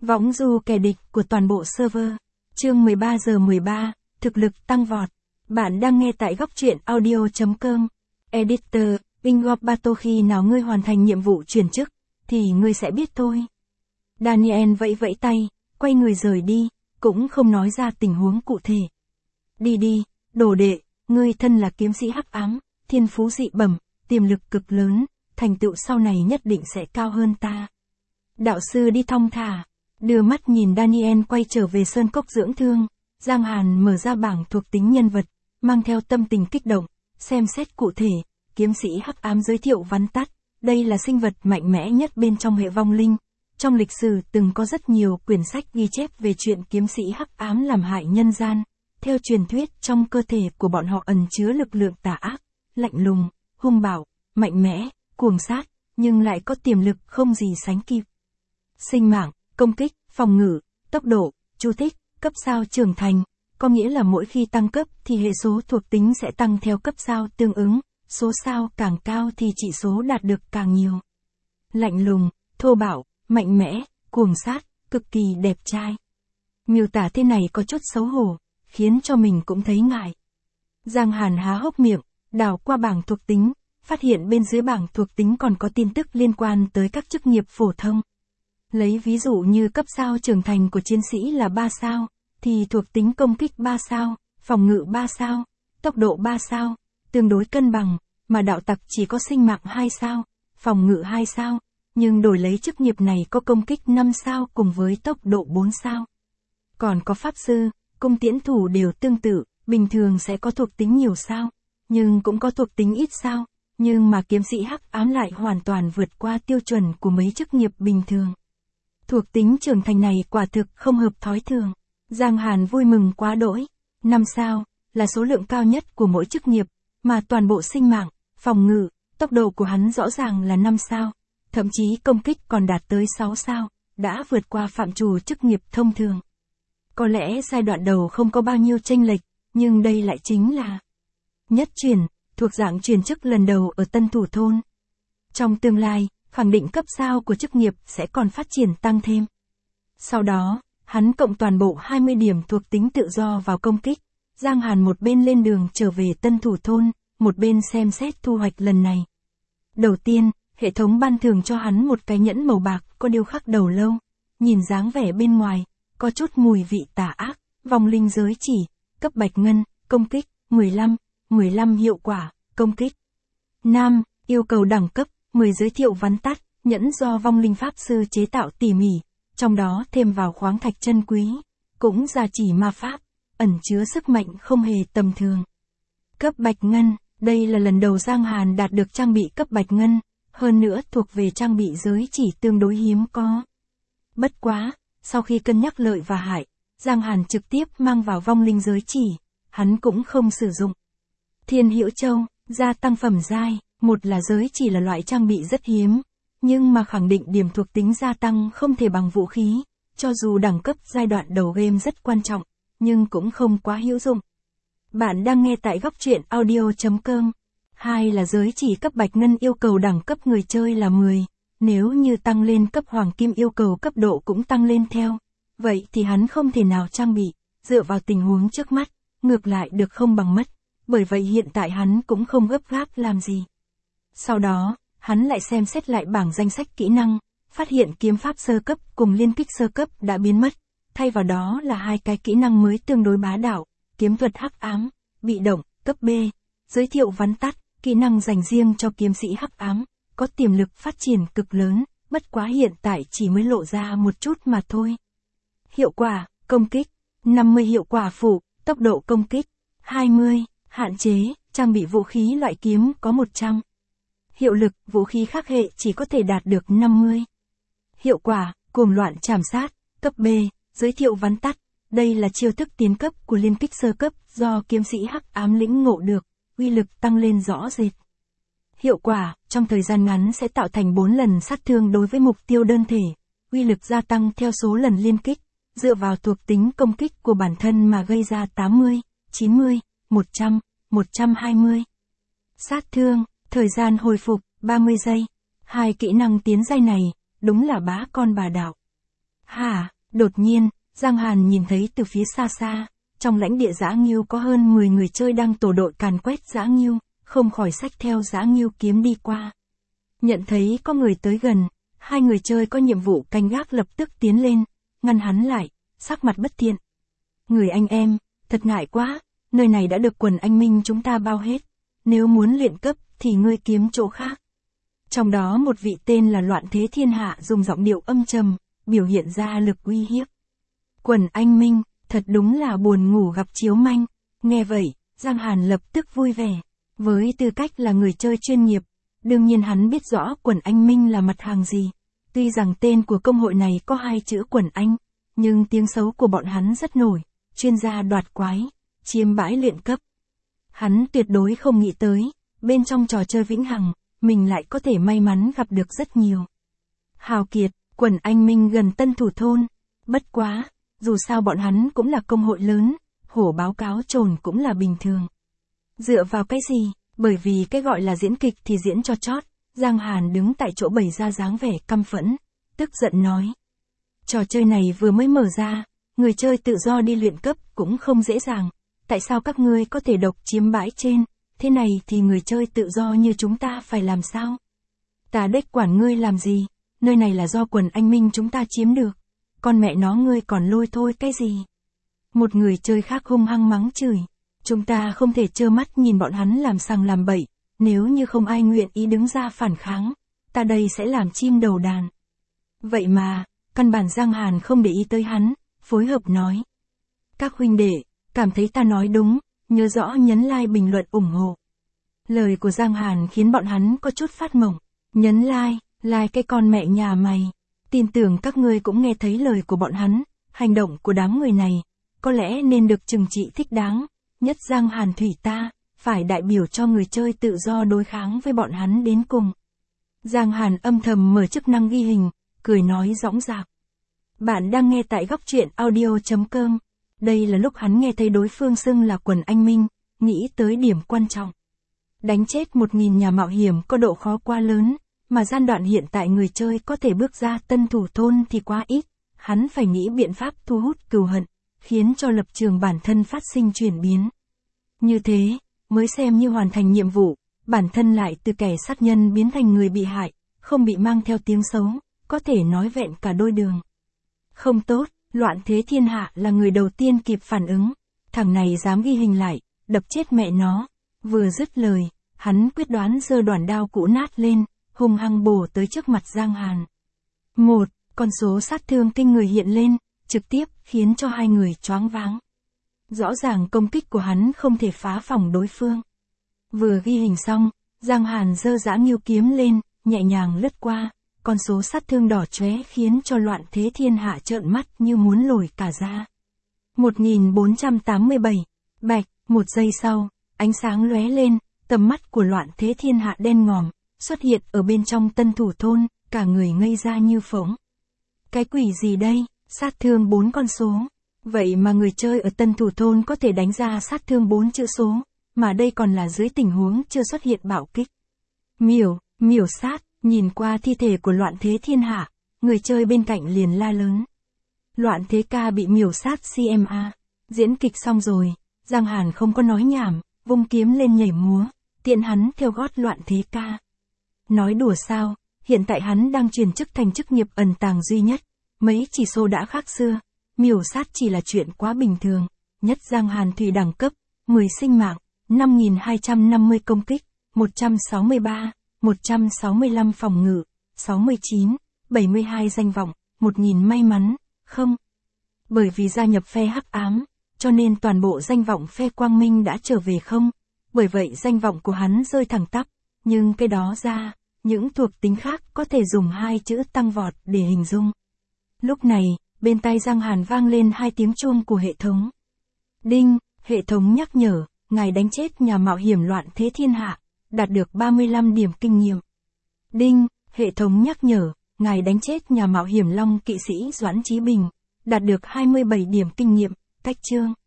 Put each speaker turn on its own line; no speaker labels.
Võng du kẻ địch của toàn bộ server. Chương 13 giờ 13, thực lực tăng vọt. Bạn đang nghe tại góc truyện audio.com. Editor, Ingobato, khi nào ngươi hoàn thành nhiệm vụ chuyển chức, thì ngươi sẽ biết thôi. Daniel vẫy vẫy tay, quay người rời đi, cũng không nói ra tình huống cụ thể. Đi đi, đồ đệ, ngươi thân là kiếm sĩ hắc ám, thiên phú dị bẩm, tiềm lực cực lớn, thành tựu sau này nhất định sẽ cao hơn ta. Đạo sư đi thong thả, đưa mắt nhìn Daniel quay trở về sơn cốc dưỡng thương, Giang Hàn mở ra bảng thuộc tính nhân vật, mang theo tâm tình kích động, xem xét cụ thể, kiếm sĩ hắc ám giới thiệu vắn tắt, đây là sinh vật mạnh mẽ nhất bên trong hệ vong linh. Trong lịch sử từng có rất nhiều quyển sách ghi chép về chuyện kiếm sĩ hắc ám làm hại nhân gian. Theo truyền thuyết, trong cơ thể của bọn họ ẩn chứa lực lượng tà ác, lạnh lùng, hung bạo, mạnh mẽ, cuồng sát, nhưng lại có tiềm lực không gì sánh kịp. Sinh mạng, công kích, phòng ngự, tốc độ, chú thích, cấp sao trưởng thành, có nghĩa là mỗi khi tăng cấp thì hệ số thuộc tính sẽ tăng theo cấp sao tương ứng, số sao càng cao thì chỉ số đạt được càng nhiều. Lạnh lùng, thô bạo, mạnh mẽ, cuồng sát, cực kỳ đẹp trai. Miêu tả thế này có chút xấu hổ, khiến cho mình cũng thấy ngại. Giang Hàn há hốc miệng, đảo qua bảng thuộc tính, phát hiện bên dưới bảng thuộc tính còn có tin tức liên quan tới các chức nghiệp phổ thông. Lấy ví dụ như cấp sao trưởng thành của chiến sĩ là 3 sao, thì thuộc tính công kích 3 sao, phòng ngự 3 sao, tốc độ 3 sao, tương đối cân bằng, mà đạo tặc chỉ có sinh mạng 2 sao, phòng ngự 2 sao, nhưng đổi lấy chức nghiệp này có công kích 5 sao cùng với tốc độ 4 sao. Còn có pháp sư, cung tiễn thủ đều tương tự, bình thường sẽ có thuộc tính nhiều sao, nhưng cũng có thuộc tính ít sao, nhưng mà kiếm sĩ hắc ám lại hoàn toàn vượt qua tiêu chuẩn của mấy chức nghiệp bình thường. Thuộc tính trưởng thành này quả thực không hợp thói thường. Giang Hàn vui mừng quá đỗi. 5 sao là số lượng cao nhất của mỗi chức nghiệp, mà toàn bộ sinh mạng, phòng ngự, tốc độ của hắn rõ ràng là 5 sao, thậm chí công kích còn đạt tới 6 sao, đã vượt qua phạm trù chức nghiệp thông thường. Có lẽ giai đoạn đầu không có bao nhiêu chênh lệch, nhưng đây lại chính là nhất chuyển, thuộc dạng chuyển chức lần đầu ở Tân Thủ Thôn. Trong tương lai, khẳng định cấp sao của chức nghiệp sẽ còn phát triển tăng thêm. Sau đó, hắn cộng toàn bộ 20 điểm thuộc tính tự do vào công kích. Giang Hàn một bên lên đường trở về Tân Thủ Thôn, một bên xem xét thu hoạch lần này. Đầu tiên, hệ thống ban thưởng cho hắn một cái nhẫn màu bạc có điêu khắc đầu lâu. Nhìn dáng vẻ bên ngoài, có chút mùi vị tà ác, vong linh giới chỉ, cấp bạch ngân, công kích, 15 hiệu quả, công kích. Nam, yêu cầu đẳng cấp, 10 giới thiệu vắn tắt, nhẫn do vong linh pháp sư chế tạo tỉ mỉ, trong đó thêm vào khoáng thạch chân quý, cũng gia chỉ ma pháp, ẩn chứa sức mạnh không hề tầm thường. Cấp bạch ngân, đây là lần đầu Giang Hàn đạt được trang bị cấp bạch ngân, hơn nữa thuộc về trang bị giới chỉ tương đối hiếm có. Bất quá, sau khi cân nhắc lợi và hại, Giang Hàn trực tiếp mang vào vong linh giới chỉ, hắn cũng không sử dụng. Thiên Hữu Châu, gia tăng phẩm giai, một là giới chỉ là loại trang bị rất hiếm, nhưng mà khẳng định điểm thuộc tính gia tăng không thể bằng vũ khí, cho dù đẳng cấp giai đoạn đầu game rất quan trọng, nhưng cũng không quá hữu dụng. Bạn đang nghe tại góc truyện audio.com. 2 là giới chỉ cấp bạch ngân yêu cầu đẳng cấp người chơi là 10, nếu như tăng lên cấp hoàng kim yêu cầu cấp độ cũng tăng lên theo, vậy thì hắn không thể nào trang bị, dựa vào tình huống trước mắt, ngược lại được không bằng mất, bởi vậy hiện tại hắn cũng không gấp gáp làm gì. Sau đó, hắn lại xem xét lại bảng danh sách kỹ năng, phát hiện kiếm pháp sơ cấp cùng liên kích sơ cấp đã biến mất, thay vào đó là 2 cái kỹ năng mới tương đối bá đạo, kiếm thuật hắc ám, bị động, cấp B, giới thiệu vắn tắt, kỹ năng dành riêng cho kiếm sĩ hắc ám, có tiềm lực phát triển cực lớn, bất quá hiện tại chỉ mới lộ ra một chút mà thôi. Hiệu quả, công kích, 50 hiệu quả phụ, tốc độ công kích, 20, hạn chế, trang bị vũ khí loại kiếm có 100. Hiệu lực, vũ khí khác hệ chỉ có thể đạt được 50. Hiệu quả, cuồng loạn trảm sát, cấp B, giới thiệu vắn tắt, đây là chiêu thức tiến cấp của liên kích sơ cấp do kiếm sĩ hắc ám lĩnh ngộ được, uy lực tăng lên rõ rệt. Hiệu quả, trong thời gian ngắn sẽ tạo thành 4 lần sát thương đối với mục tiêu đơn thể, uy lực gia tăng theo số lần liên kích, dựa vào thuộc tính công kích của bản thân mà gây ra 80, 90, 100, 120. Sát thương, thời gian hồi phục, 30 giây. 2 kỹ năng tiến giai này, đúng là bá con bà đạo. Hả, Đột nhiên, Giang Hàn nhìn thấy từ phía xa xa, trong lãnh địa Dã Ngưu có hơn 10 người chơi đang tổ đội càn quét Dã Ngưu, không khỏi xách theo Dã Ngưu kiếm đi qua. Nhận thấy có người tới gần, hai người chơi có nhiệm vụ canh gác lập tức tiến lên, ngăn hắn lại, sắc mặt bất thiện. Người anh em, thật ngại quá, nơi này đã được quần anh minh chúng ta bao hết, nếu muốn luyện cấp thì ngươi kiếm chỗ khác. Trong đó một vị tên là Loạn Thế Thiên Hạ dùng giọng điệu âm trầm, biểu hiện ra lực uy hiếp. Quần anh minh, thật đúng là buồn ngủ gặp chiếu manh. Nghe vậy, Giang Hàn lập tức vui vẻ. Với tư cách là người chơi chuyên nghiệp, đương nhiên hắn biết rõ quần anh minh là mặt hàng gì. Tuy rằng tên của công hội này có 2 chữ quần anh, nhưng tiếng xấu của bọn hắn rất nổi, chuyên gia đoạt quái, chiếm bãi luyện cấp. Hắn tuyệt đối không nghĩ tới, bên trong trò chơi vĩnh hằng, mình lại có thể may mắn gặp được rất nhiều hào kiệt. Quần anh minh gần Tân Thủ Thôn. Bất quá, dù sao bọn hắn cũng là công hội lớn, hổ báo cáo trồn cũng là bình thường. Dựa vào cái gì? Bởi vì cái gọi là diễn kịch thì diễn cho chót. Giang Hàn đứng tại chỗ bày ra dáng vẻ căm phẫn, tức giận nói. Trò chơi này vừa mới mở ra, người chơi tự do đi luyện cấp cũng không dễ dàng. Tại sao các ngươi có thể độc chiếm bãi trên? Thế này thì người chơi tự do như chúng ta phải làm sao? Ta đếch quản ngươi làm gì? Nơi này là do quần anh minh chúng ta chiếm được. Con mẹ nó ngươi còn lôi thôi cái gì? Một người chơi khác hung hăng mắng chửi. Chúng ta không thể trơ mắt nhìn bọn hắn làm sằng làm bậy. Nếu như không ai nguyện ý đứng ra phản kháng, ta đây sẽ làm chim đầu đàn. Vậy mà, căn bản Giang Hàn không để ý tới hắn, phối hợp nói. Các huynh đệ, cảm thấy ta nói đúng, nhớ rõ nhấn like bình luận ủng hộ. Lời của Giang Hàn khiến bọn hắn có chút phát mộng. Nhấn like cái con mẹ nhà mày. Tin tưởng các ngươi cũng nghe thấy lời của bọn hắn, hành động của đám người này, có lẽ nên được trừng trị thích đáng, nhất Giang Hàn Thủy ta, phải đại biểu cho người chơi tự do đối kháng với bọn hắn đến cùng. Giang Hàn âm thầm mở chức năng ghi hình, cười nói dõng dạc. Bạn đang nghe tại góc truyện audio.com. Đây là lúc hắn nghe thấy đối phương xưng là quần anh minh, nghĩ tới điểm quan trọng. Đánh chết 1000 nhà mạo hiểm có độ khó quá lớn, mà gian đoạn hiện tại người chơi có thể bước ra Tân Thủ Thôn thì quá ít, hắn phải nghĩ biện pháp thu hút cừu hận, khiến cho lập trường bản thân phát sinh chuyển biến. Như thế, mới xem như hoàn thành nhiệm vụ, bản thân lại từ kẻ sát nhân biến thành người bị hại, không bị mang theo tiếng xấu, có thể nói vẹn cả đôi đường. Không tốt, Loạn Thế Thiên Hạ là người đầu tiên kịp phản ứng, thằng này dám ghi hình lại, đập chết mẹ nó. Vừa dứt lời, hắn quyết đoán giơ đoạn đao cũ nát lên, hung hăng bổ tới trước mặt Giang Hàn. Một, con số sát thương kinh người hiện lên, trực tiếp khiến cho hai người choáng váng. Rõ ràng công kích của hắn không thể phá phòng đối phương. Vừa ghi hình xong, Giang Hàn giơ Dã Ngưu kiếm lên, nhẹ nhàng lướt qua, con số sát thương đỏ chóe khiến cho Loạn Thế Thiên Hạ trợn mắt như muốn lồi cả da. 1487, bạch, 1 giây sau, ánh sáng lóe lên, tầm mắt của Loạn Thế Thiên Hạ đen ngòm, xuất hiện ở bên trong Tân Thủ Thôn, cả người ngây ra như phỗng. Cái quỷ gì đây, sát thương 4 con số. Vậy mà người chơi ở Tân Thủ Thôn có thể đánh ra sát thương 4 chữ số, mà đây còn là dưới tình huống chưa xuất hiện bạo kích. Miểu sát, nhìn qua thi thể của Loạn Thế Thiên Hạ, người chơi bên cạnh liền la lớn. Loạn Thế ca bị miểu sát CMA. Diễn kịch xong rồi, Giang Hàn không có nói nhảm, vung kiếm lên nhảy múa, tiện hắn theo gót Loạn Thế ca. Nói đùa sao, hiện tại hắn đang chuyển chức thành chức nghiệp ẩn tàng duy nhất, mấy chỉ số đã khác xưa, miểu sát chỉ là chuyện quá bình thường, nhất Giang Hàn Thủy đẳng cấp, 10 sinh mạng, 5250 công kích, 163, 165 phòng ngự, 69, 72 danh vọng, 1000 may mắn, không. Bởi vì gia nhập phe hắc ám, cho nên toàn bộ danh vọng phe quang minh đã trở về không, bởi vậy danh vọng của hắn rơi thẳng tắp, nhưng cái đó ra, những thuộc tính khác có thể dùng 2 chữ tăng vọt để hình dung. Lúc này, bên tai Giang Hàn vang lên 2 tiếng chuông của hệ thống. Đinh, hệ thống nhắc nhở, ngài đánh chết nhà mạo hiểm Loạn Thế Thiên Hạ, đạt được 35 điểm kinh nghiệm. Đinh, hệ thống nhắc nhở, ngài đánh chết nhà mạo hiểm Long Kỵ Sĩ Doãn Chí Bình, đạt được 27 điểm kinh nghiệm, cách chương.